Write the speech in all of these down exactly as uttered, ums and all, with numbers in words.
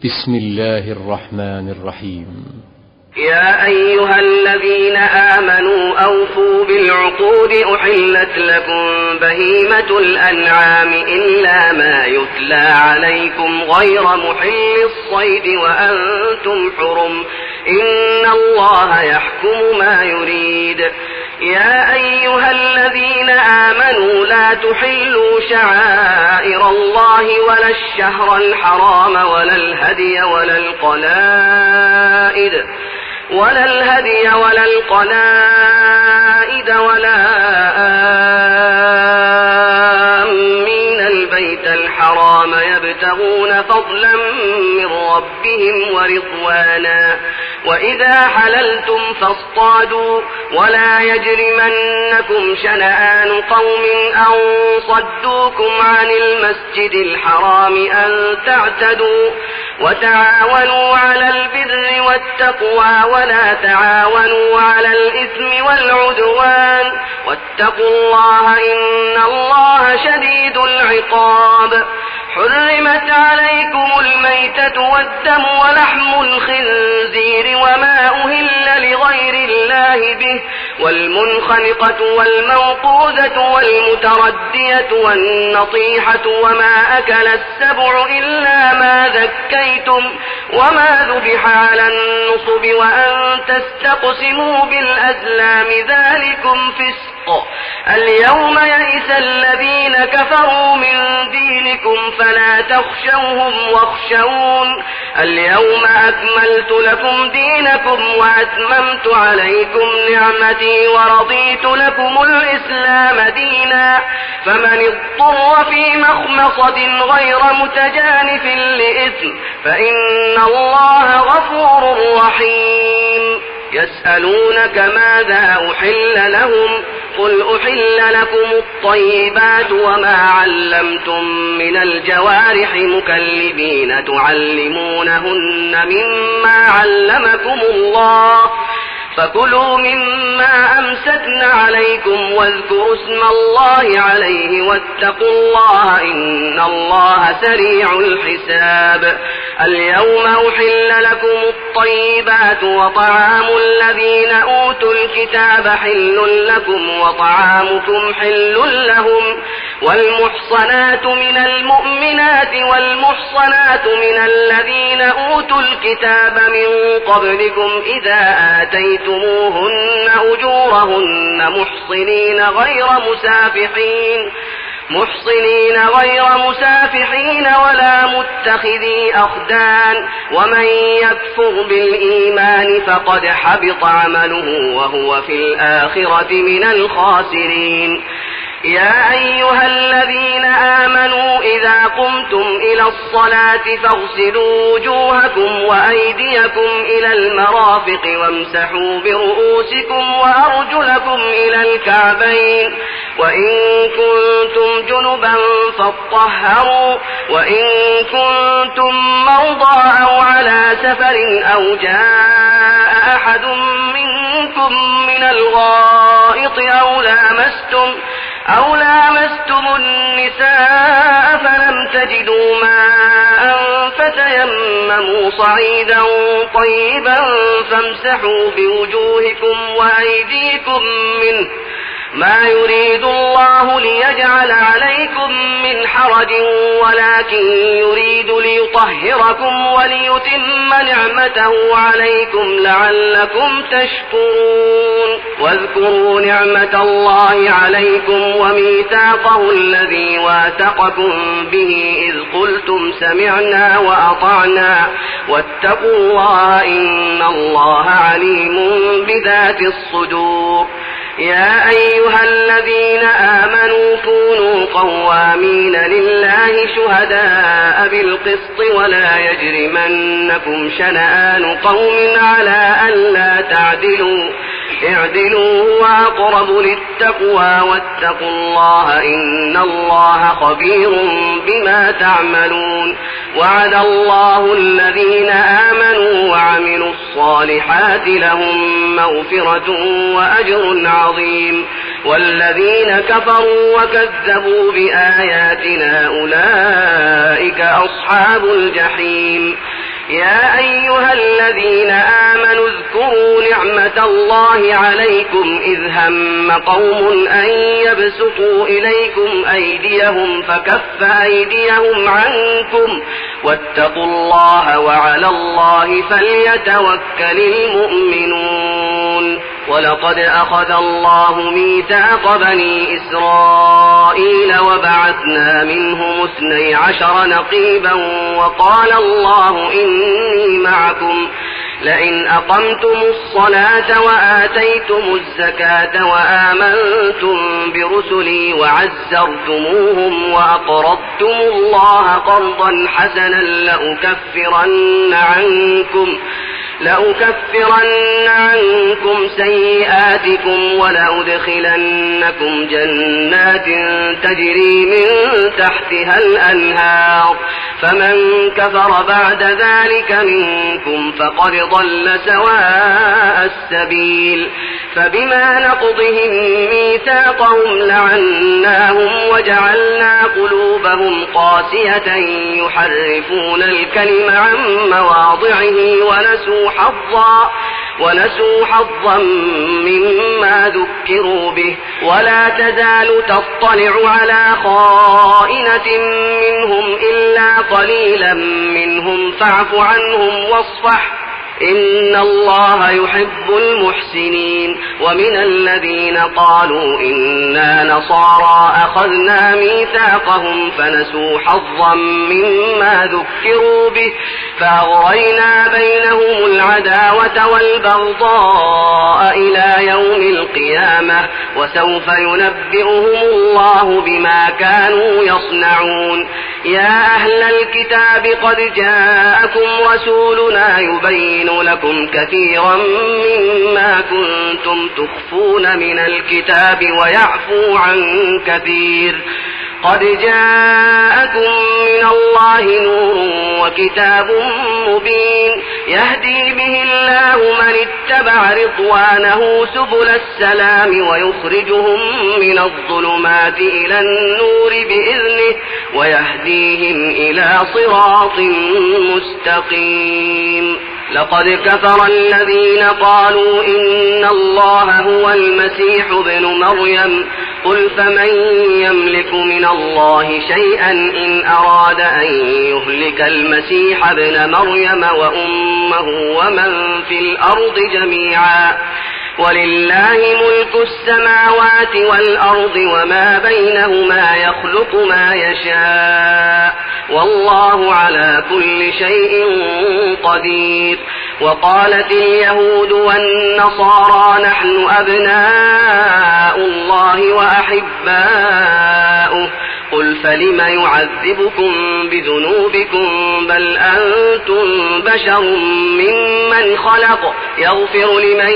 بسم الله الرحمن الرحيم. يا أيها الذين آمنوا أوفوا بالعقود أحلت لكم بهيمة الأنعام إلا ما يتلى عليكم غير محل الصيد وأنتم حرم إن الله يحكم ما يريد. يا أيها الذين آمنوا لا تحلوا شعائر الله ولا الشهر الحرام ولا الهدي ولا القلائد ولا الهدي ولا القلائد ولا آمين البيت الحرام يبتغون فضلا من ربهم ورضوانا وإذا حللتم فاصطادوا ولا يجرمنكم شنآن قوم أن صدوكم عن المسجد الحرام أن تعتدوا وتعاونوا على البر والتقوى ولا تعاونوا على الإثم والعدوان واتقوا الله إن الله شديد العقاب. حرمت عليكم الميتة والدم ولحم الخنزير وما أهل لغير الله به والمنخنقة والموقوذة والمتردية والنطيحة وما أكل السبع إلا ما ذكيتم وما ذبح على النصب وأن تستقسموا بالأزلام ذلكم فسق. اليوم يئس الذين كفروا من دينكم فلا تخشوهم واخشون اليوم أكملت لكم دينكم وأتممت عليكم نعمتي ورضيت لكم الإسلام دينا فمن اضطر في مخمصة غير متجانف لإثم فإن الله غفور رحيم. يسألونك ماذا أحل لهم قل أحل لكم الطيبات وما علمتم من الجوارح مكلبين تعلمونهن مما علمكم الله فكلوا مما أمسكن عليكم واذكروا اسم الله عليه واتقوا الله إن الله سريع الحساب. اليوم أحل لكم الطيبات وطعام الذين أوتوا الكتاب حل لكم وطعامكم حل لهم والمحصنات من المؤمنات والمحصنات من الذين أوتوا الكتاب من قبلكم إذا آتيتموهن أجورهن محصنين غير مسافحين محصنين غير مسافحين ولا متخذي أخدان ومن يكفر بالإيمان فقد حبط عمله وهو في الآخرة من الخاسرين. يا أيها الذين آمنوا إذا قمتم إلى الصلاة فاغسلوا وجوهكم وأيديكم إلى المرافق وامسحوا برؤوسكم وأرجلكم إلى الكعبين وإن كنتم جنبا فاطهروا وإن كنتم مرضى أو على سفر أو جاء أحد منكم من الغائط أو لامستم أو لامستم النساء فلم تجدوا ماء فتيمموا صعيدا طيبا فامسحوا بوجوهكم وأيديكم منه ما يريد الله ليجعل عليكم من حرج ولكن يريد ليطهركم وليتم نعمته عليكم لعلكم تشكرون. واذكروا نعمة الله عليكم وميثاقه الذي واثقكم به إذ قلتم سمعنا وأطعنا واتقوا الله إن الله عليم بذات الصدور. يا أيها الذين آمنوا كونوا قوامين لله شهداء بالقسط ولا يجرمنكم شنآن قوم على ألا تعدلوا اعدلوا هو أقرب للتقوى واتقوا الله إن الله خبير بما تعملون. وعد الله الذين آمنوا وعملوا الصالحات لهم مغفرة وأجر عظيم والذين كفروا وكذبوا بآياتنا أولئك أصحاب الجحيم. يا أيها الذين آمنوا اذكروا نعمة الله عليكم إذ هم قوم أن يبسطوا إليكم أيديهم فكف أيديهم عنكم واتقوا الله وعلى الله فليتوكل المؤمنون. ولقد أخذ الله ميثاق بني إسرائيل وبعثنا منهم اثني عشر نقيبا وقال الله إني معكم لئن أقمتم الصلاة وآتيتم الزكاة وآمنتم برسلي وعزرتموهم وأقرضتم الله قرضا حسنا لأكفرن عنكم لأكفرن عنكم سيئاتكم ولأدخلنكم جنات تجري من تحتها الأنهار فمن كفر بعد ذلك منكم فقد ضل سواء السبيل. فبما نقضهم ميثاقهم لعناهم وجعلنا قلوبهم قاسية يحرفون الكلم عن مواضعه ونسوا حظا ونسوا حظا مما ذكروا به ولا تزال تطلع على خائنة منهم إلا قليلا منهم فاعف عنهم واصفح إن الله يحب المحسنين. ومن الذين قالوا إنا نصارى أخذنا ميثاقهم فنسوا حظا مما ذكروا به فأغرينا بينهم العداوة والبغضاء إلى يوم القيامة وسوف ينبئهم الله بما كانوا يصنعون. يا أهل الكتاب قد جاءكم رسولنا يبين لكم كثيرا مما كنتم تخفون من الكتاب ويعفو عن كثير قد جاءكم من الله نور وكتاب مبين يهدي به الله من اتبع رضوانه سبل السلام ويخرجهم من الظلمات إلى النور بإذنه ويهديهم إلى صراط مستقيم. لقد كفر الذين قالوا إن الله هو المسيح ابن مريم قل فمن يملك من الله شيئا إن أراد أن يهلك المسيح ابن مريم وأمه ومن في الأرض جميعا ولله ملك السماوات والأرض وما بينهما يخلق ما يشاء والله على كل شيء قدير. وقالت اليهود والنصارى نحن أبناء الله وأحباؤه قل فلم يعذبكم بذنوبكم بل أنتم بشر ممن خلق يغفر لمن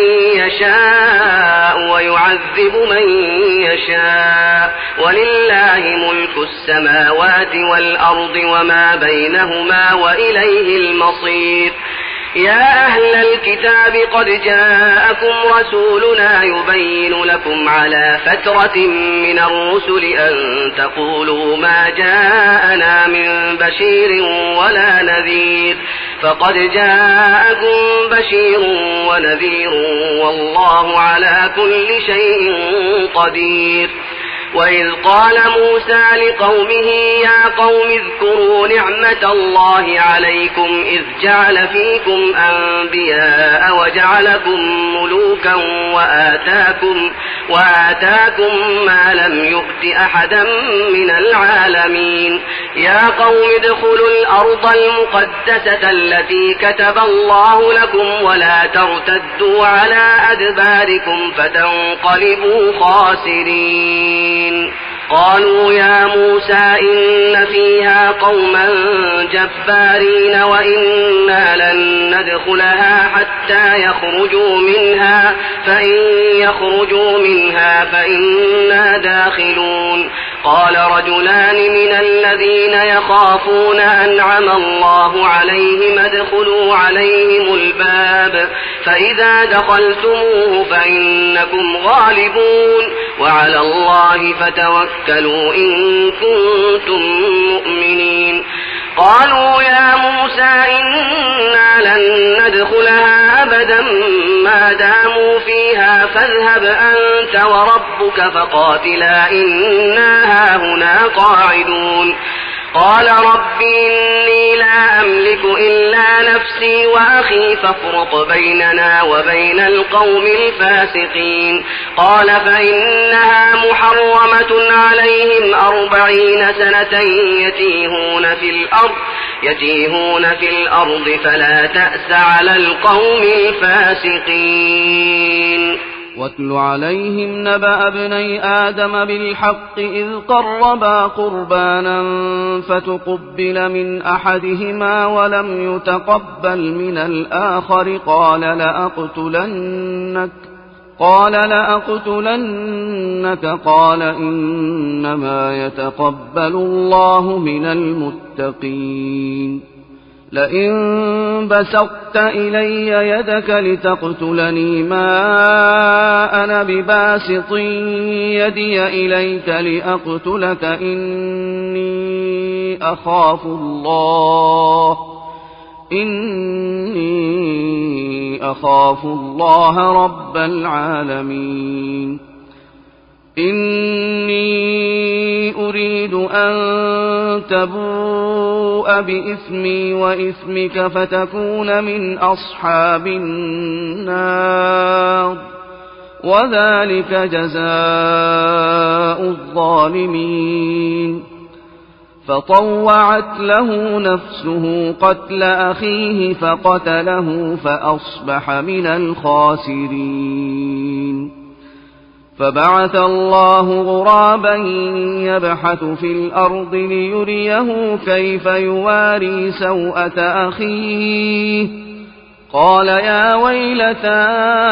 يشاء ويعذب من يشاء ولله ملك السماوات والأرض وما بينهما وإليه المصير. يا أهل الكتاب قد جاءكم رسولنا يبين لكم على فترة من الرسل أن تقولوا ما جاءنا من بشير ولا نذير فقد جاءكم بشير ونذير والله على كل شيء قدير. وإذ قال موسى لقومه يا قوم اذكروا نعمة الله عليكم إذ جعل فيكم أنبياء وجعلكم ملوكا وآتاكم, وآتاكم ما لم يؤت أحدا من العالمين. يا قوم ادخلوا الأرض المقدسة التي كتب الله لكم ولا ترتدوا على أدباركم فتنقلبوا خاسرين. قالوا يا موسى إن فيها قوما جبارين وإنا لن ندخلها حتى يخرجوا منها فإن يخرجوا منها فإنا داخلون. قال رجلان من الذين يخافون أنعم الله عليهم ادخلوا عليهم الباب فإذا دخلتموه فإنكم غالبون وعلى الله فتوكلوا إن كنتم مؤمنين. قالوا يا موسى إن لن ندخلها أبدا ما داموا فيها فاذهب أنت وربك فقاتلا إنا هاهنا قاعدون قال رب إني لا أملك إلا نفسي وأخي فافرق بيننا وبين القوم الفاسقين قال فإنها محرمة عليهم أربعين سنة يتيهون في الأرض يتيهون في الأرض فلا تأس على القوم الفاسقين واتل عليهم نبأ ابني آدم بالحق إذ قربا قربانا فتقبل من أحدهما ولم يتقبل من الآخر قال لأقتلنك قال لأقتلنك قال إنما يتقبل الله من المتقين لئن بسطت إلي يدك لتقتلني ما أنا بباسط يدي إليك لأقتلك إني أخاف الله إني أخاف الله رب العالمين إني أريد أن تبوء بإثمي وإثمك فتكون من أصحاب النار وذلك جزاء الظالمين فطوعت له نفسه قتل أخيه فقتله فأصبح من الخاسرين فبعث الله غرابا يبحث في الأرض ليريه كيف يواري سوءة أخيه قال يا ويلتى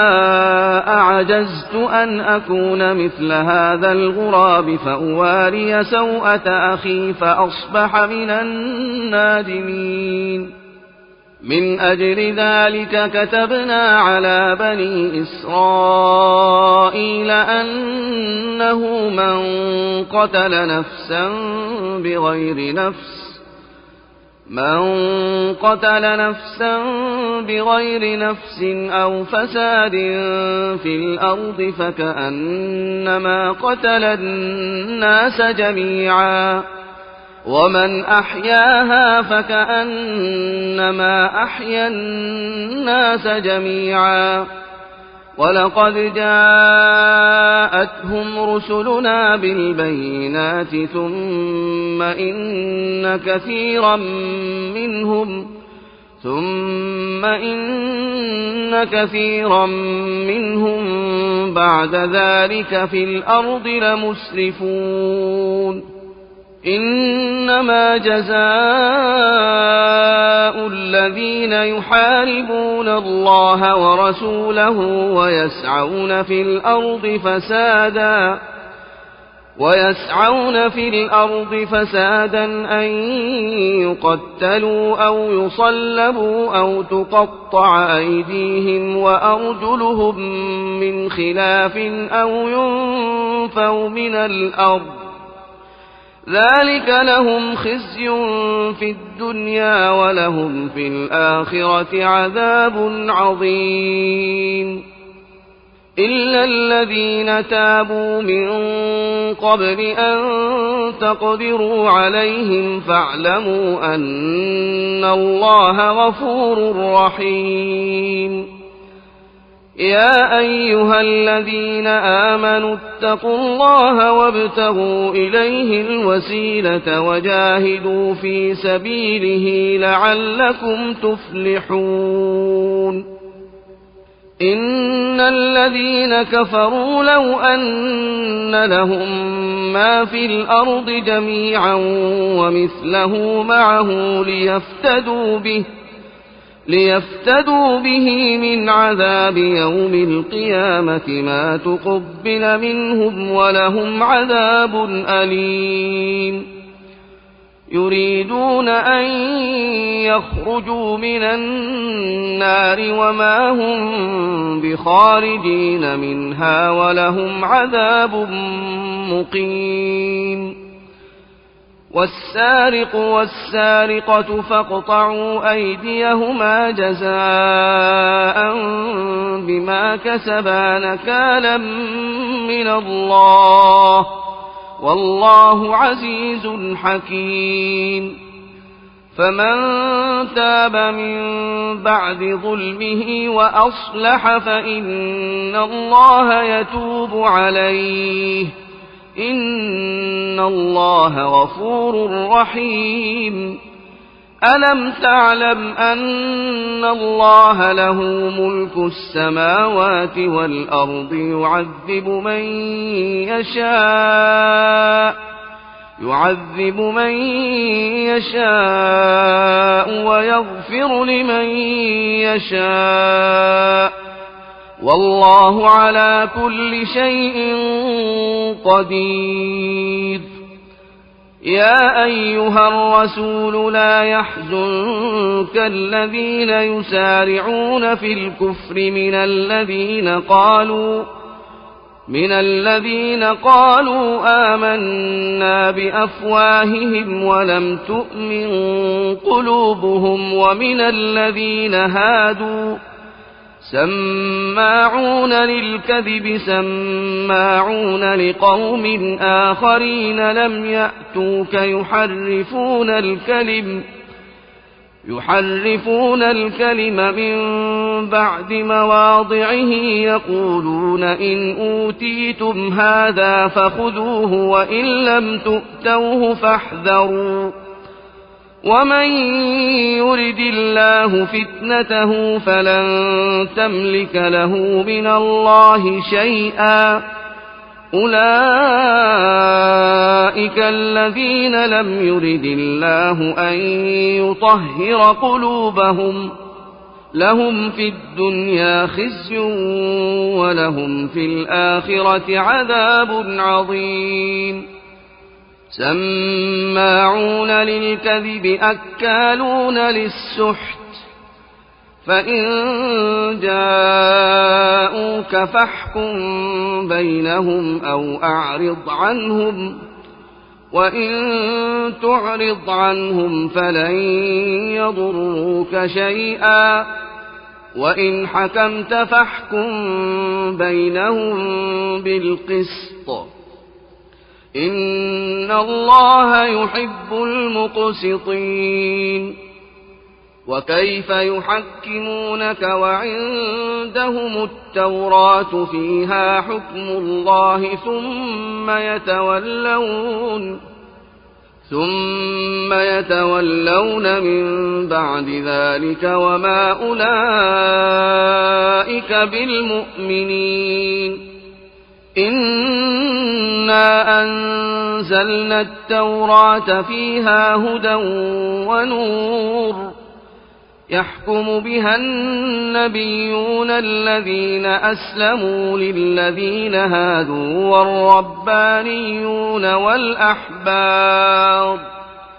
أعجزت أن أكون مثل هذا الغراب فأواري سوءة أخي فأصبح من النادمين من أجل ذلك كتبنا على بني إسرائيل أنه من قتل نفسا بغير نفس من قتل نفسا بغير نفس أو فساد في الأرض فكأنما قتل الناس جميعا ومن أحياها فكأنما أحيا الناس جميعا ولقد جاءتهم رسلنا بالبينات ثم إن كثيرا منهم ثم إن كثيرا منهم بعد ذلك في الأرض لمسرفون إنما جزاء الذين يحاربون الله ورسوله ويسعون في الأرض فسادا ويسعون في الأرض فسادا أن يقتلوا أو يصلبوا أو تقطع أيديهم وأرجلهم من خلاف أو ينفوا من الأرض ذلك لهم خزي في الدنيا ولهم في الآخرة عذاب عظيم إلا الذين تابوا من قبل أن تقدروا عليهم فاعلموا أن الله غفور رحيم يا أيها الذين آمنوا اتقوا الله وابتغوا إليه الوسيلة وجاهدوا في سبيله لعلكم تفلحون إن الذين كفروا لو أن لهم ما في الأرض جميعا ومثله معه ليفتدوا به ليفتدوا به من عذاب يوم القيامة ما تقبل منهم ولهم عذاب أليم يريدون أن يخرجوا من النار وما هم بخارجين منها ولهم عذاب مقيم والسارق والسارقة فاقطعوا أيديهما جزاء بما كسبا نكالا من الله والله عزيز حكيم فمن تاب من بعد ظلمه وأصلح فإن الله يتوب عليه إن الله غفور رحيم ألم تعلم أن الله له ملك السماوات والأرض يعذب من يشاء يعذب من يشاء ويغفر لمن يشاء والله على كل شيء قدير يا أيها الرسول لا يحزنك الذين يسارعون في الكفر من الذين قالوا من الذين قالوا آمنا بأفواههم ولم تؤمن قلوبهم ومن الذين هادوا سماعون للكذب سماعون لقوم آخرين لم يأتوك يحرفون الكلم يحرفون الكلم من بعد مواضعه يقولون إن أوتيتم هذا فخذوه وإن لم تؤتوه فاحذروا ومن يرد الله فتنته فلن تملك له من الله شيئا أولئك الذين لم يرد الله أن يطهر قلوبهم لهم في الدنيا خزي ولهم في الآخرة عذاب عظيم سماعون للكذب أكالون للسحت فإن جاءوك فاحكم بينهم أو أعرض عنهم وإن تعرض عنهم فلن يضروك شيئا وإن حكمت فاحكم بينهم بالقسط إن الله يحب المقسطين وكيف يحكمونك وعندهم التوراة فيها حكم الله ثم يتولون ثم يتولون من بعد ذلك وما أولئك بالمؤمنين إنا أنزلنا التوراة فيها هدى ونور يحكم بها النبيون الذين أسلموا للذين هادوا والربانيون والأحبار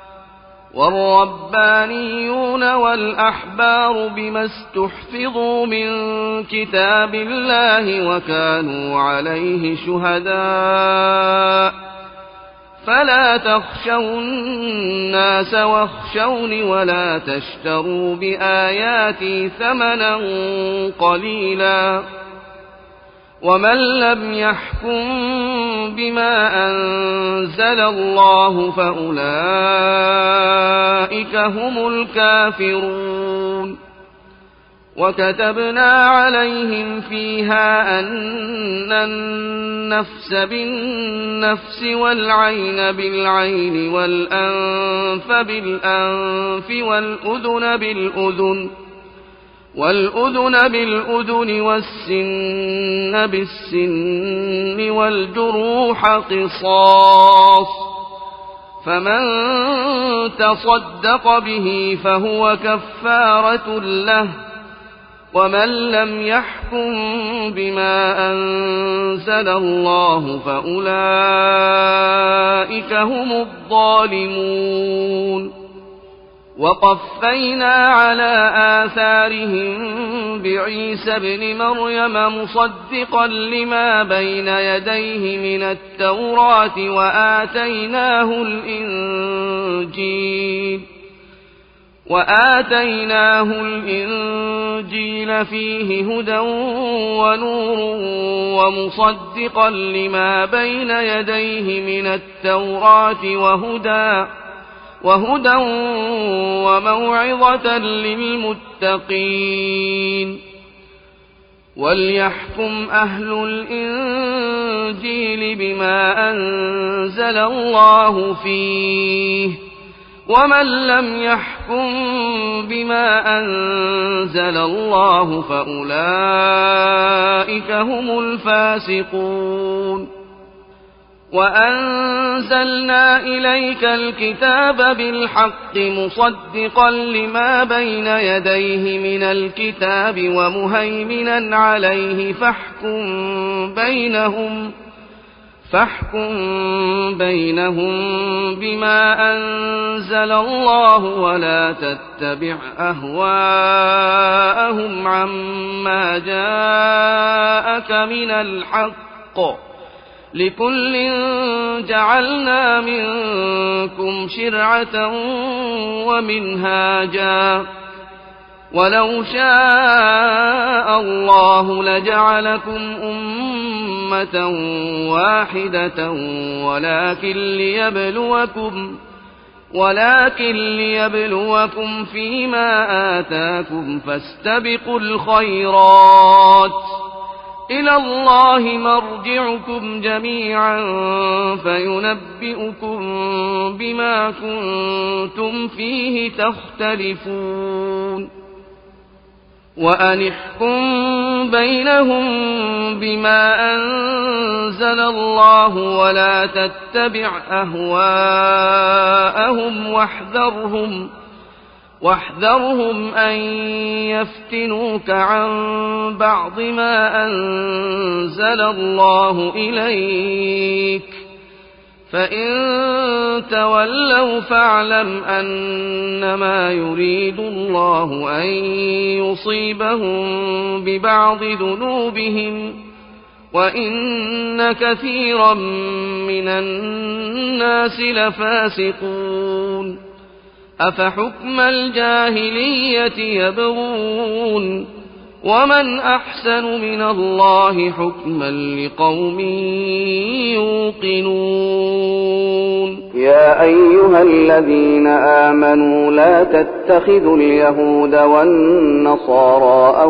والربانيون والأحبار بما استحفظوا من كتاب الله وكانوا عليه شهداء فلا تخشوا الناس واخشوني ولا تشتروا بآياتي ثمنا قليلا ومن لم يحكم بما أنزل الله فأولئك هم الكافرون وكتبنا عليهم فيها أن النفس بالنفس والعين بالعين والأنف بالأنف والأذن بالأذن والأذن بالأذن والسن بالسن والجروح قصاص فمن تصدق به فهو كفارة له ومن لم يحكم بما أنزل الله فأولئك هم الظالمون وقفينا على آثارهم بعيسى ابن مريم مصدقا لما بين يديه من التوراة وآتيناه الإنجيل وآتيناه الإنجيل فيه هدى ونور ومصدقا لما بين يديه من التوراة وهدى وهدى وموعظة للمتقين وليحكم أهل الإنجيل بما أنزل الله فيه ومن لم يحكم بما أنزل الله فأولئك هم الفاسقون وأنزلنا إليك الكتاب بالحق مصدقا لما بين يديه من الكتاب ومهيمنا عليه فاحكم بينهم فاحكم بينهم بما أنزل الله ولا تتبع أهواءهم عما جاءك من الحق لكل جعلنا منكم شرعة ومنهاجا ولو شاء الله لجعلكم أمة واحدة ولكن ليبلوكم ولكن ليبلوكم فيما آتاكم فاستبقوا الخيرات إلى الله مرجعكم جميعا فينبئكم بما كنتم فيه تختلفون وأن احكم بينهم بما أنزل الله ولا تتبع أهواءهم واحذرهم واحذرهم أن يفتنوك عن بعض ما أنزل الله إليك فإن تولوا فاعلم أنما يريد الله أن يصيبهم ببعض ذنوبهم وإن كثيرا من الناس لفاسقون أفحكم الجاهلية يبغون ومن أحسن من الله حكما لقوم يوقنون يا أيها الذين آمنوا لا تتخذوا اليهود والنصارى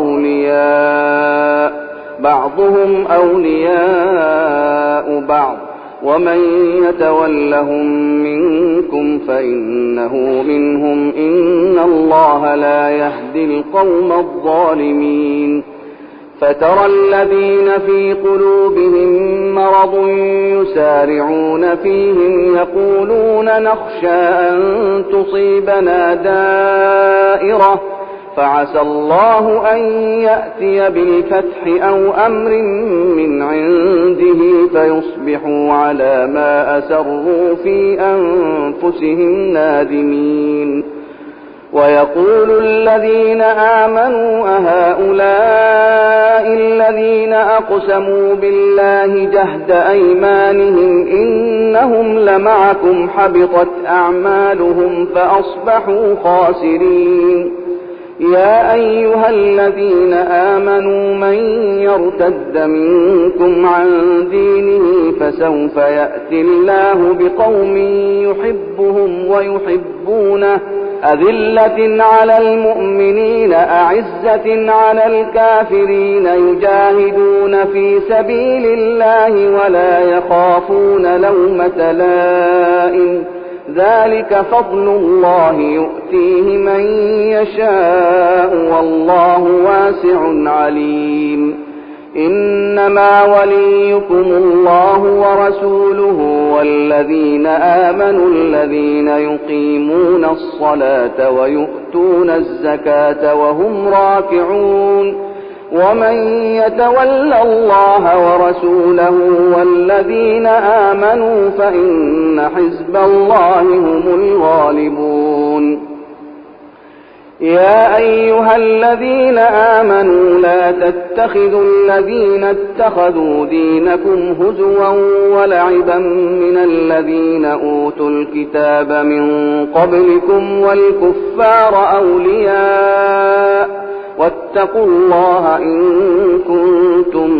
أولياء بعضهم أولياء بعض ومن يتولهم منكم فإنه منهم إن الله لا يهدي القوم الظالمين فترى الذين في قلوبهم مرض يسارعون فيهم يقولون نخشى أن تصيبنا دائرة فعسى الله أن يأتي بالفتح أو أمر من عنده فيصبحوا على ما أسروا في أنفسهم نادمين ويقول الذين آمنوا أهؤلاء الذين أقسموا بالله جهد أيمانهم إنهم لمعكم حبطت أعمالهم فأصبحوا خاسرين يا أيها الذين آمنوا من يرتد منكم عن دينه فسوف يأتي الله بقوم يحبهم ويحبونه أذلة على المؤمنين أعزة على الكافرين يجاهدون في سبيل الله ولا يخافون لومة لائم ذلك فضل الله يؤتيه من يشاء والله واسع عليم إنما وليكم الله ورسوله والذين آمنوا الذين يقيمون الصلاة ويؤتون الزكاة وهم راكعون ومن يتول الله ورسوله والذين آمنوا فإن حزب الله هم الغالبون يا أيها الذين آمنوا لا تتخذوا الذين اتخذوا دينكم هزوا ولعبا من الذين أوتوا الكتاب من قبلكم والكفار أولياء واتقوا الله إن كنتم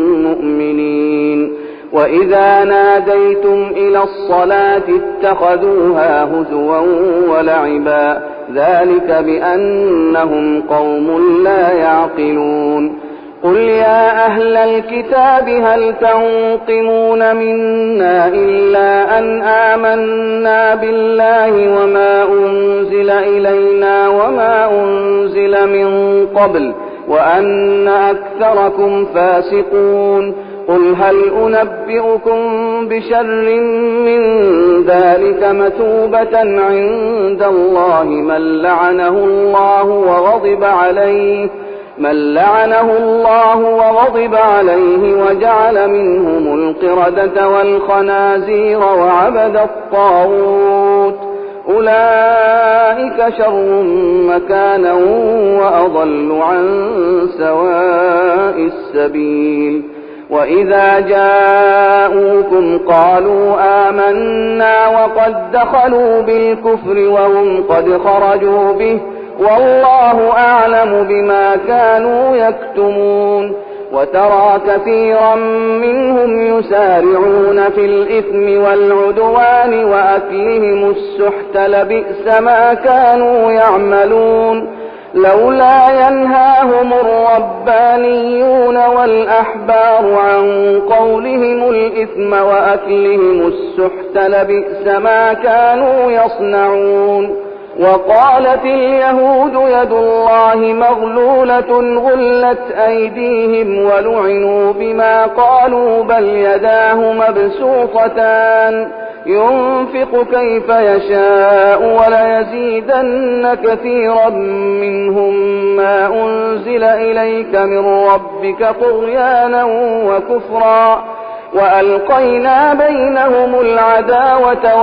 مؤمنين. وإذا ناديتم إلى الصلاة اتخذوها هزوا ولعبا ذلك بأنهم قوم لا يعقلون. قل يا أهل الكتاب هل تنقمون منا إلا أن آمنا بالله وما أنزل إلينا وما أنزل من قبل وأن أكثركم فاسقون. قل هل أنبئكم بشر من ذلك مثوبة عند الله من لعنه الله وغضب عليه من لعنه الله وغضب عليه وجعل منهم القردة والخنازير وعبد الطاغوت أولئك شر مكانا وأضل عن سواء السبيل. وإذا جاءوكم قالوا آمنا وقد دخلوا بالكفر وهم قد خرجوا به والله أعلم بما كانوا يكتمون. وترى كثيرا منهم يسارعون في الإثم والعدوان وأكلهم السحت لبئس ما كانوا يعملون. لولا ينهاهم الربانيون والأحبار عن قولهم الإثم وأكلهم السحت لبئس ما كانوا يصنعون. وقالت اليهود يد الله مغلولة غلت أيديهم ولعنوا بما قالوا بل يداه مبسوطتان ينفق كيف يشاء وليزيدن كثيرا منهم ما أنزل إليك من ربك طغيانا وكفرا وألقينا بينهم العداوة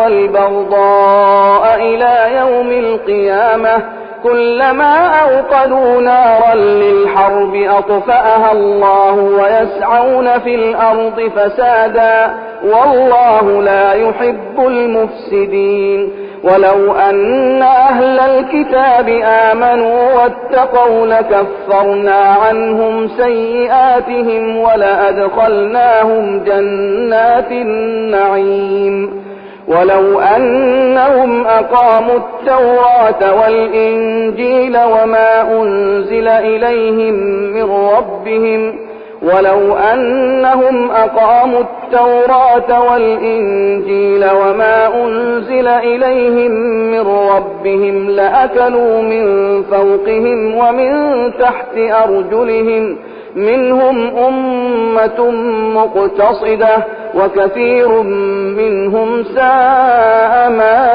والبغضاء إلى يوم القيامة كلما أوقدوا نارا للحرب أطفأها الله ويسعون في الأرض فسادا والله لا يحب المفسدين. ولو أن أهل الكتاب آمنوا واتقوا لكفرنا عنهم سيئاتهم ولأدخلناهم جنات النعيم. ولو أنهم أقاموا التوراة والإنجيل وما أنزل إليهم من ربهم ولو أنهم أقاموا التوراة والإنجيل وما أنزل إليهم من ربهم لأكلوا من فوقهم ومن تحت أرجلهم منهم أمة مقتصدة وكثير منهم ساء ما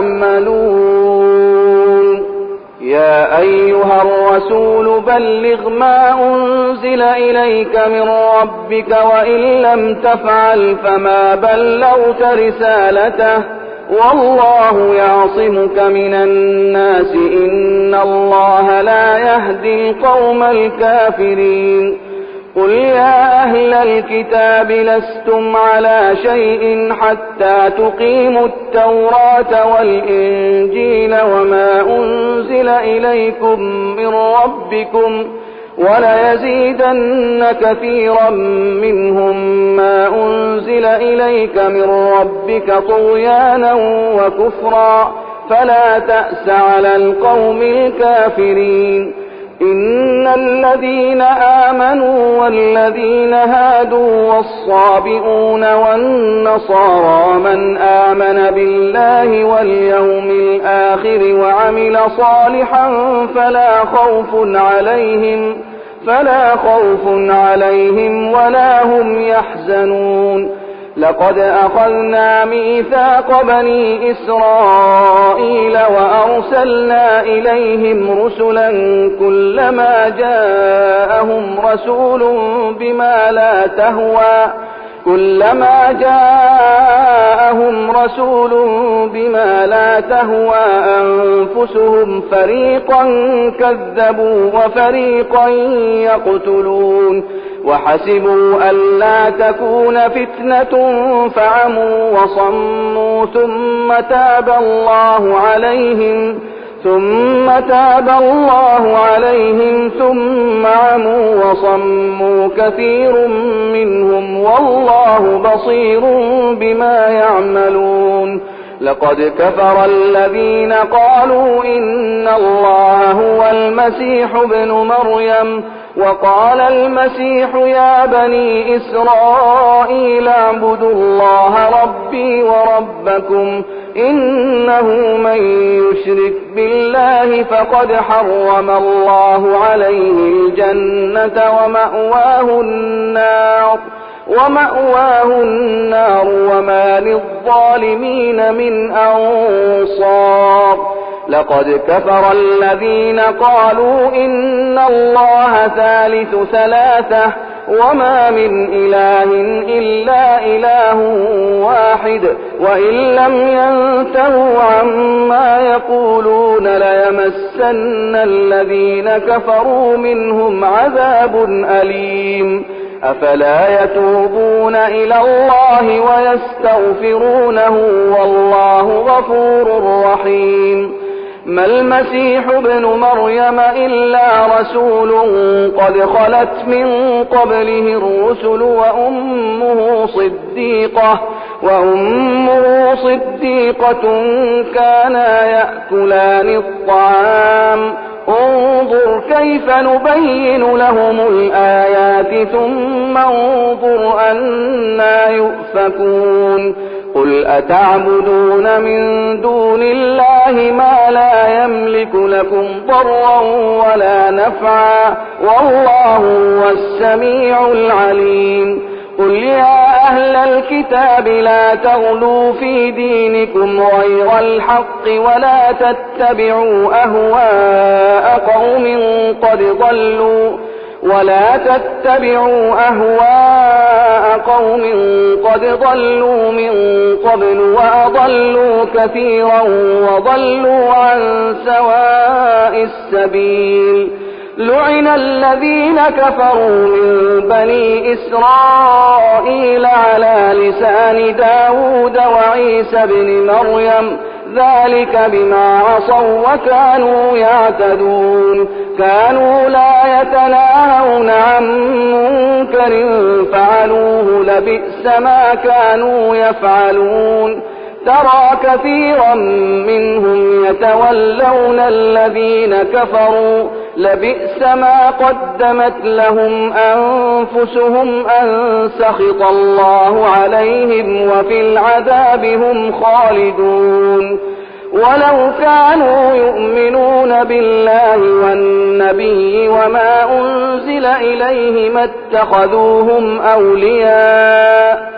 يعملون. يا أيها الرسول بلغ ما أنزل إليك من ربك وإن لم تفعل فما بلغت رسالته والله يعصمك من الناس إن الله لا يهدي القوم الكافرين. قل يا أهل الكتاب لستم على شيء حتى تقيموا التوراة والإنجيل وما أنزل إليكم من ربكم وليزيدن كثيرا منهم ما أنزل إليك من ربك طغيانا وكفرا فلا تأس على القوم الكافرين. إن الذين آمنوا والذين هادوا والصابئون والنصارى من آمن بالله واليوم الآخر وعمل صالحا فلا خوف عليهم فلا خوف عليهم ولا هم يحزنون. لقد أخذنا ميثاق بني إسرائيل وأرسلنا إليهم رسلا كلما جاءهم رسول بما لا تهوى كلما جاءهم رسول بما لا تهوى أنفسهم فريقا كذبوا وفريقا يقتلون وحسبوا ألا تكون فتنة فعموا وصموا ثم تاب الله عليهم ثم تاب الله عليهم ثم عموا وصموا كثير منهم والله بصير بما يعملون لقد كفر الذين قالوا إن الله هو المسيح ابن مريم وقال المسيح يا بني إسرائيل اعبدوا الله ربي وربكم إنه من يشرك بالله فقد حرم الله عليه الجنة ومأواه النار ومأواه النار وما للظالمين من أنصار لقد كفر الذين قالوا إن الله ثالث ثلاثة وما من إله إلا إله واحد وإن لم ينتهوا عما يقولون ليمسن الذين كفروا منهم عذاب أليم أفلا يتوبون إلى الله ويستغفرونه والله غفور رحيم ما المسيح ابن مريم إلا رسول قد خلت من قبله الرسل وأمه صديقة وأمه صديقة كانا يأكلان الطعام انظر كيف نبين لهم الآيات ثم انظر أنا يؤفكون قل أتعبدون من دون الله ما لا يملك لكم ضرا ولا نفعا والله هو السميع العليم قل يا أهل الكتاب لا تغلوا في دينكم غير الحق ولا تتبعوا أهواء قوم قد ضلوا ولا تتبعوا أهواء قوم قد ضلوا من قبل وأضلوا كثيرا وضلوا عن سواء السبيل لعن الذين كفروا من بني إسرائيل على لسان داود وعيسى بن مريم ذلك بما عصوا وكانوا يعتدون كانوا لا يتناهون عن منكر فعلوه لبئس ما كانوا يفعلون ترى كثيرا منهم يتولون الذين كفروا لبئس ما قدمت لهم أنفسهم أن سخط الله عليهم وفي العذاب هم خالدون ولو كانوا يؤمنون بالله والنبي وما أنزل إليه ما اتخذوهم أولياء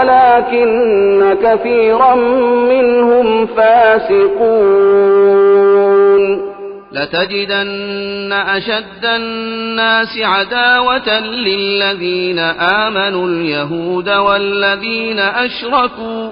ولكن كثيرا منهم فاسقون لتجدن أشد الناس عداوة للذين آمنوا اليهود والذين أشركوا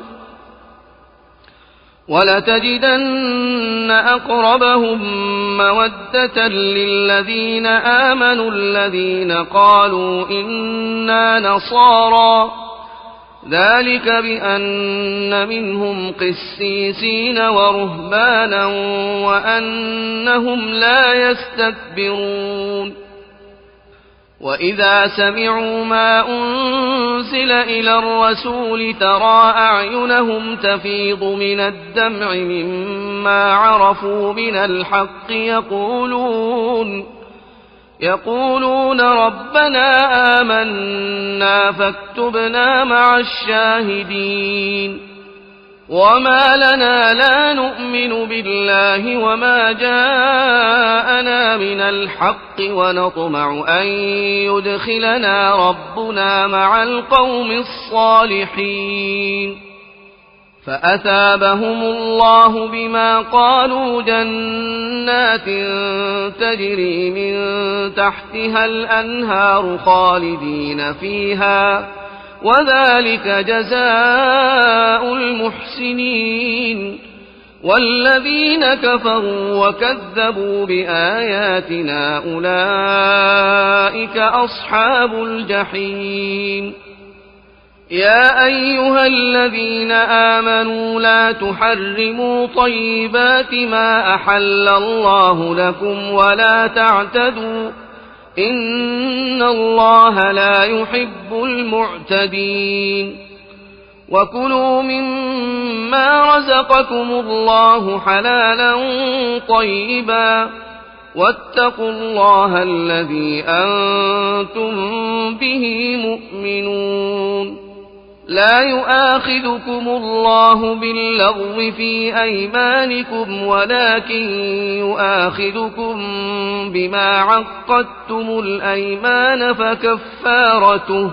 ولتجدن أقربهم مودة للذين آمنوا الذين قالوا إنا نصارى ذلك بأن منهم قسيسين ورهبانا وأنهم لا يستكبرون وإذا سمعوا ما أنزل إلى الرسول ترى أعينهم تفيض من الدمع مما عرفوا من الحق يقولون يقولون ربنا آمنا فاكتبنا مع الشاهدين وما لنا لا نؤمن بالله وما جاءنا من الحق ونطمع أن يدخلنا ربنا مع القوم الصالحين فأثابهم الله بما قالوا جنات تجري من تحتها الأنهار خالدين فيها وذلك جزاء المحسنين. والذين كفروا وكذبوا بآياتنا أولئك أصحاب الجحيم. يا أيها الذين آمنوا لا تحرموا طيبات ما أحل الله لكم ولا تعتدوا إن الله لا يحب المعتدين. وكلوا مما رزقكم الله حلالا طيبا واتقوا الله الذي أنتم به مؤمنون. لا يؤاخذكم الله باللغو في أيمانكم ولكن يؤاخذكم بما عقدتم الأيمان فكفارته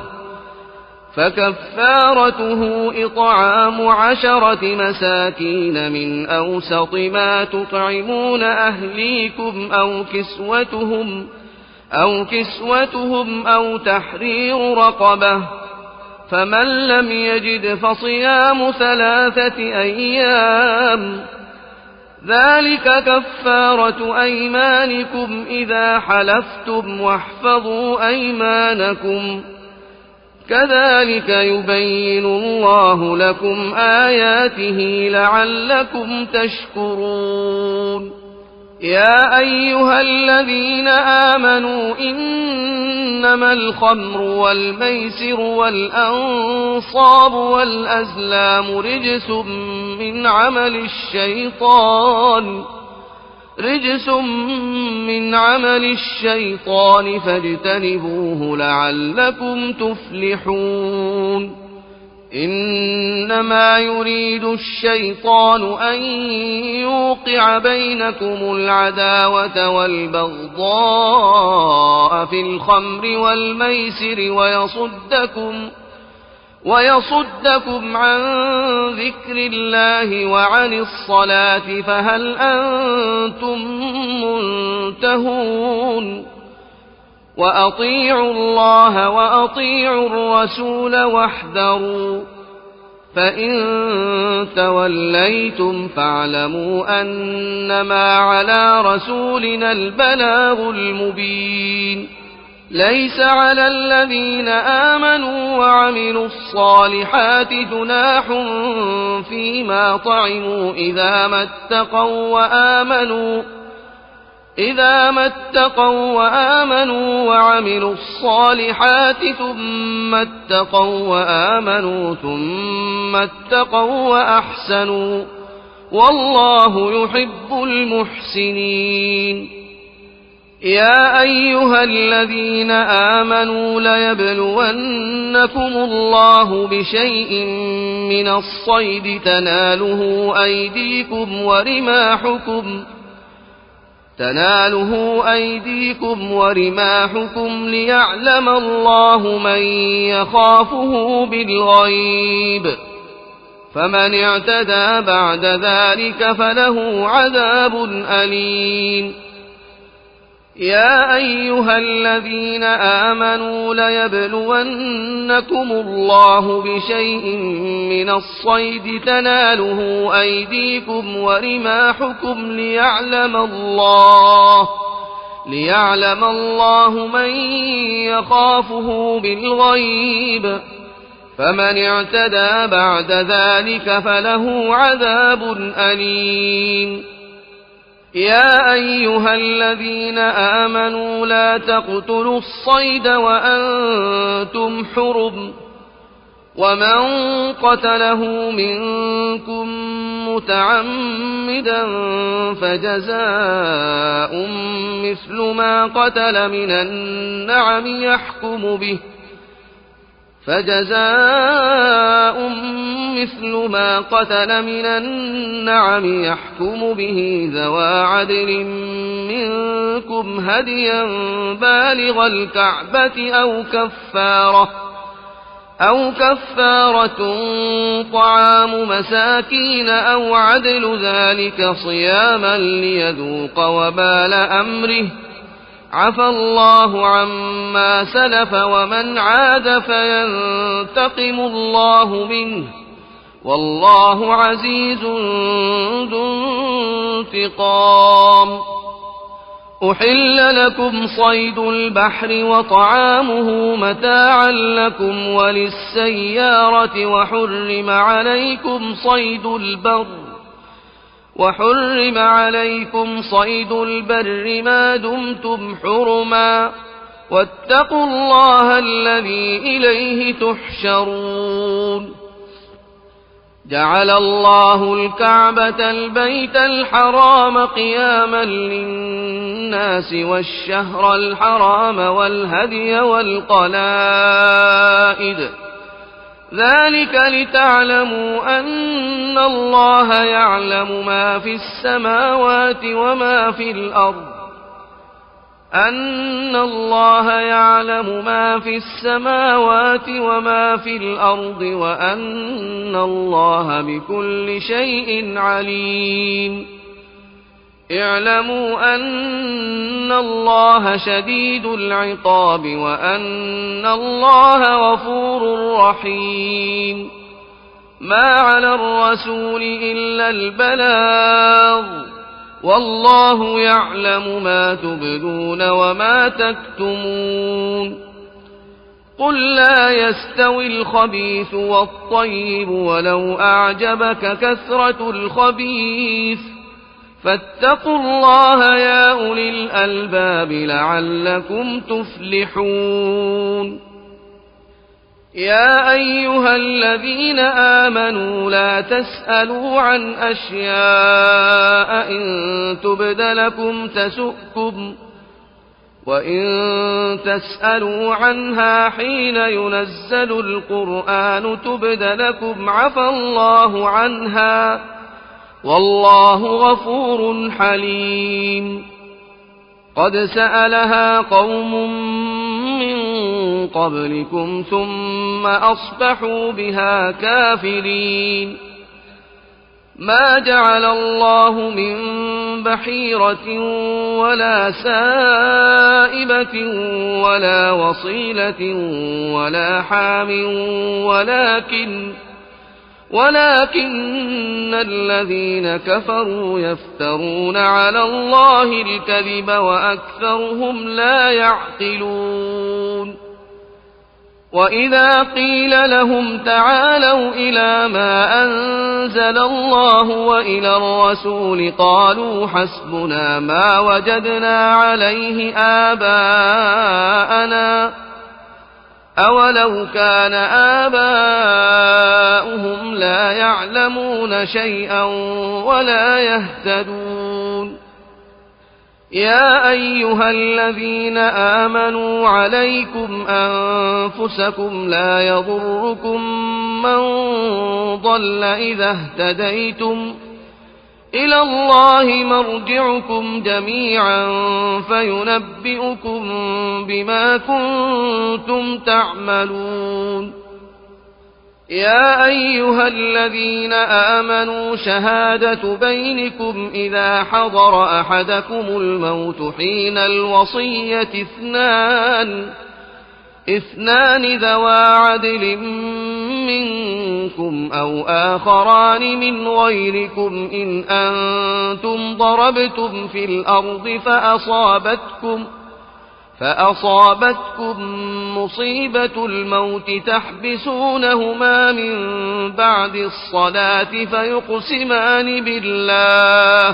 فكفارته إطعام عشرة مساكين من أوسط ما تطعمون أهليكم أو كسوتهم أو كسوتهم أو تحرير رقبة، فمن لم يجد فصيام ثلاثة أيام ذلك كفارة أيمانكم إذا حلفتم واحفظوا أيمانكم كذلك يبين الله لكم آياته لعلكم تشكرون. يا أيها الذين آمنوا إنما الخمر والميسر والأنصاب والأزلام رجس من عمل الشيطان رجس من عمل الشيطان فاجتنبوه لعلكم تفلحون. إنما يريد الشيطان أن يوقع بينكم العداوة والبغضاء في الخمر والميسر ويصدكم ويصدكم عن ذكر الله وعن الصلاة فهل أنتم منتهون. وأطيعوا الله وأطيعوا الرسول واحذروا فإن توليتم فاعلموا أنما على رسولنا البلاغ المبين. ليس على الذين آمنوا وعملوا الصالحات جناح فيما طعموا إذا ما اتقوا وآمنوا إذا ما اتقوا وآمنوا وعملوا الصالحات ثم اتقوا وآمنوا ثم اتقوا وأحسنوا والله يحب المحسنين. يا أيها الذين آمنوا ليبلونكم الله بشيء من الصيد تناله أيديكم ورماحكم تناله أيديكم ورماحكم ليعلم الله من يخافه بالغيب، فمن اعتدى بعد ذلك فله عذاب أليم. يا أيها الذين آمنوا ليبلونكم الله بشيء من الصيد تناله أيديكم ورماحكم ليعلم الله ليعلم الله من يخافه بالغيب، فمن اعتدى بعد ذلك فله عذاب أليم. يا أيها الذين آمنوا لا تقتلوا الصيد وأنتم حرم، ومن قتله منكم متعمدا فجزاء مثل ما قتل من النعم يحكم به فجزاء مثل ما قتل من النعم يحكم به ذوى عدل منكم هديا بالغ الكعبة أو كفارة أو كفارة طعام مساكين أو عدل ذلك صياما ليذوق وبال أمره عفى الله عما سلف ومن عاد فينتقم الله منه والله عزيز ذو انتقام. أحل لكم صيد البحر وطعامه متاعا لكم وللسيارة وحرم عليكم صيد البر وحرم عليكم صيد البر ما دمتم حرما واتقوا الله الذي إليه تحشرون. جعل الله الكعبة البيت الحرام قياما للناس والشهر الحرام والهدي والقلائد ذلك لتعلموا أن الله يعلم ما في السماوات وما في الأرض أن الله يعلم ما في السماوات وما في الأرض وأن الله بكل شيء عليم. اعلموا أن الله شديد العقاب وأن الله غفور رحيم. ما على الرسول إلا البلاغ والله يعلم ما تبدون وما تكتمون. قل لا يستوي الخبيث والطيب ولو أعجبك كثرة الخبيث فاتقوا الله يا أولي الألباب لعلكم تفلحون. يا أيها الذين آمنوا لا تسألوا عن أشياء إن تبد لكم تسؤكم وإن تسألوا عنها حين ينزل القرآن تبد لكم عفى الله عنها والله غفور حليم. قد سألها قوم من قبلكم ثم أصبحوا بها كافرين. ما جعل الله من بحيرة ولا سائبة ولا وصيلة ولا حام ولكن ولكن الذين كفروا يفترون على الله الكذب وأكثرهم لا يعقلون. وإذا قيل لهم تعالوا إلى ما أنزل الله وإلى الرسول قالوا حسبنا ما وجدنا عليه آباءنا أولو كان آباؤهم لا يعلمون شيئا ولا يهتدون. يا أيها الذين آمنوا عليكم أنفسكم لا يضركم من ضل إذا اهتديتم إلى الله مرجعكم جميعا فينبئكم بما كنتم تعملون. يا أيها الذين آمنوا شهادة بينكم إذا حضر أحدكم الموت حين الوصية اثنان اثنان ذوى عدل منكم أو آخران من غيركم إن أنتم ضربتم في الأرض فأصابتكم فأصابتكم مصيبة الموت تحبسونهما من بعد الصلاة فيقسمان بالله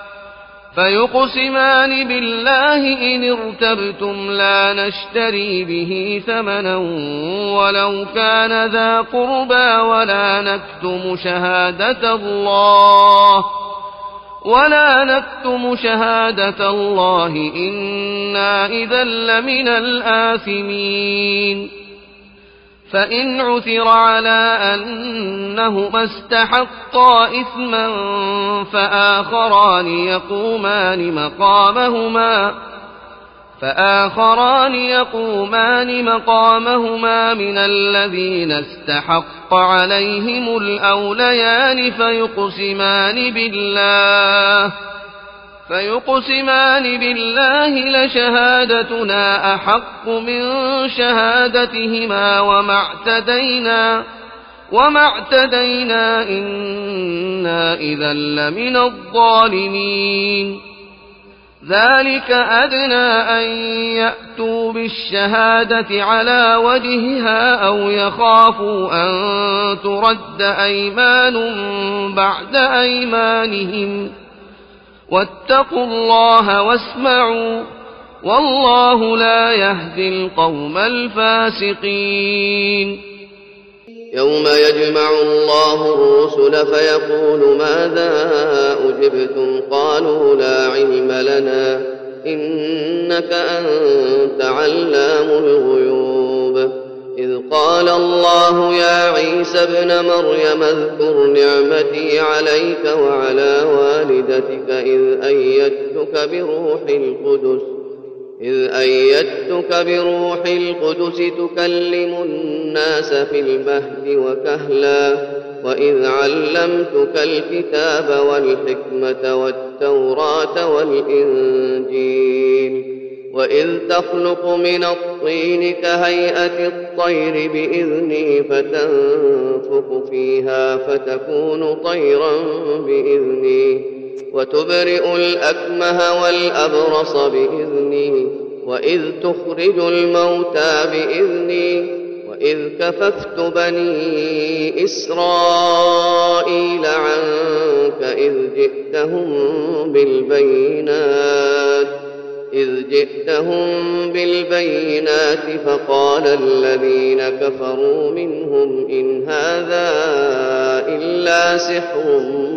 فيقسمان بالله إن ارتبتم لا نشتري به ثمنا ولو كان ذا قربى ولا نكتم شهادة الله ولا نكتم شهادة الله إنا إذا لمن الآثمين. فإن عثر على أنهما استحقا إثما فآخران يقومان مقامهما فآخران يقومان مقامهما من الذين استحق عليهم الأوليان فيقسمان بالله فيقسمان بالله لشهادتنا أحق من شهادتهما وما اعتدينا وما اعتدينا إنا إذا لمن الظالمين. ذلك أدنى أن يأتوا بالشهادة على وجهها أو يخافوا أن ترد أيمان بعد أيمانهم واتقوا الله واسمعوا والله لا يهدي القوم الفاسقين. يوم يجمع الله الرسل فيقول ماذا أجبتم قالوا لا علم لنا إنك أنت علام الغيوب. إذ قال الله يا عيسى ابن مريم اذكر نعمتي عليك وعلى والدتك إذ أيدتك بروح القدس إذ أيدتك بروح القدس تكلم الناس في المهد وكهلا وإذ علمتك الكتاب والحكمة والتوراة والإنجيل وإذ تخلق من الطين كهيئة الطير بإذني فتنفخ فيها فتكون طيرا بإذني وتبرئ الأكمه والأبرص بإذني وإذ تخرج الموتى بإذني وإذ كففت بني إسرائيل عنك إذ جئتهم بالبينات إذ جئتهم بالبينات فقال الذين كفروا منهم إن هذا إلا سحر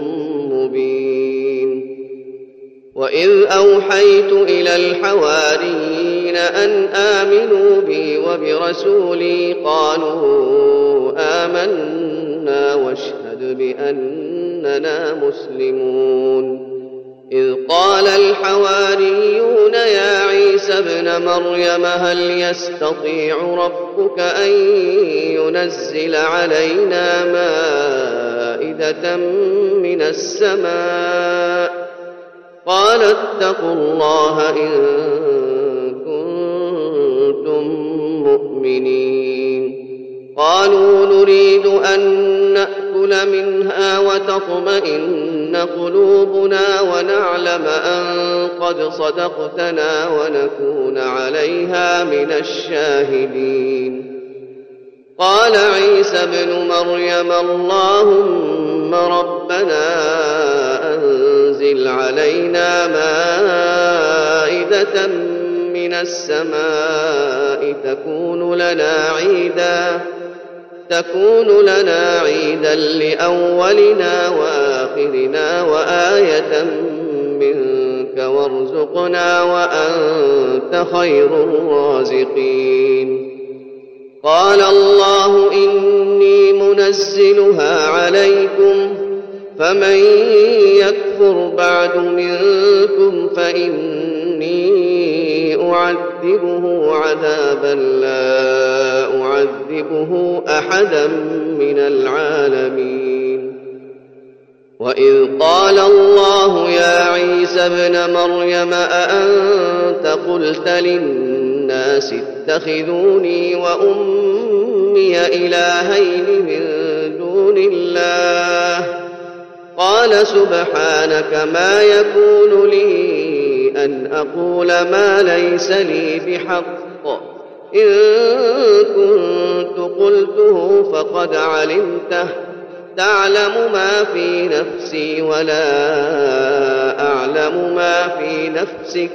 مبين. وإذ أوحيت إلى الحواريين أن آمنوا بي وبرسولي قالوا آمنا واشهد بأننا مسلمون. إذ قال الحواريون يا عيسى ابن مريم هل يستطيع ربك أن ينزل علينا مائدة من السماء قال اتقوا الله إن كنتم مؤمنين. قالوا نريد أن نأكل منها وتطمئن قلوبنا ونعلم أن قد صدقتنا ونكون عليها من الشاهدين. قال عيسى ابن مريم اللهم ربنا أنزل علينا مائدة من السماء تكون لنا عيدا تكون لنا عيدا لأولنا وآخرنا وآية منك وارزقنا وأنت خير الرازقين. قال الله إني منزلها عليكم فمن يكفر بعد منكم فإني أعذبه عذابا لا أعذبه أحدا من العالمين. وإذ قال الله يا عيسى ابن مريم أأنت قلت للناس اتخذوني وأمي إلهين من دون الله قال سبحانك ما يكون لي أن أقول ما ليس لي بحق إن كنت قلته فقد علمته تعلم ما في نفسي ولا أعلم ما في نفسك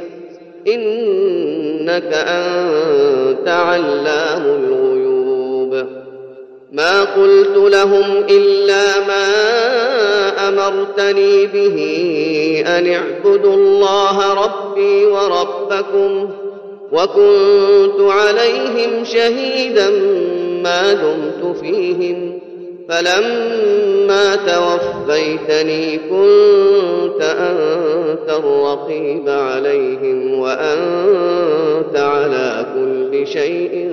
إنك أنت علام الغيوب. ما قلت لهم إلا ما أمرتني به أن اعبدوا الله ربي وربكم وكنت عليهم شهيدا ما دمت فيهم فلما توفيتني كنت أنت الرقيب عليهم وأنت على كل شيء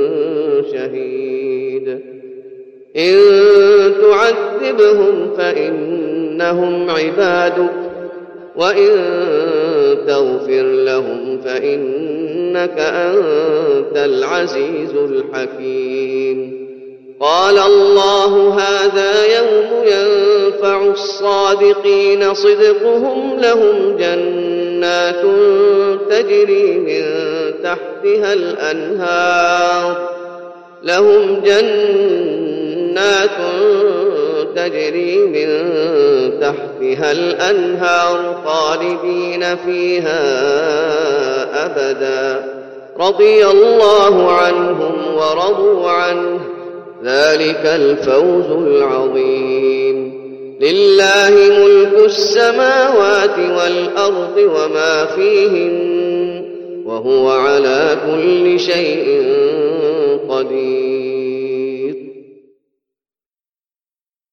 شهيد. إن تعذبهم فإنهم عبادك وإن تغفر لهم فإنك أنت العزيز الحكيم. قال الله هذا يوم ينفع الصادقين صدقهم لهم جنات تجري من تحتها الأنهار لهم جنات تجري من تحتها الأنهار خالدين فيها أبدا رضي الله عنهم ورضوا عنه ذلك الفوز العظيم. لله ملك السماوات والأرض وما فيهن وهو على كل شيء قدير.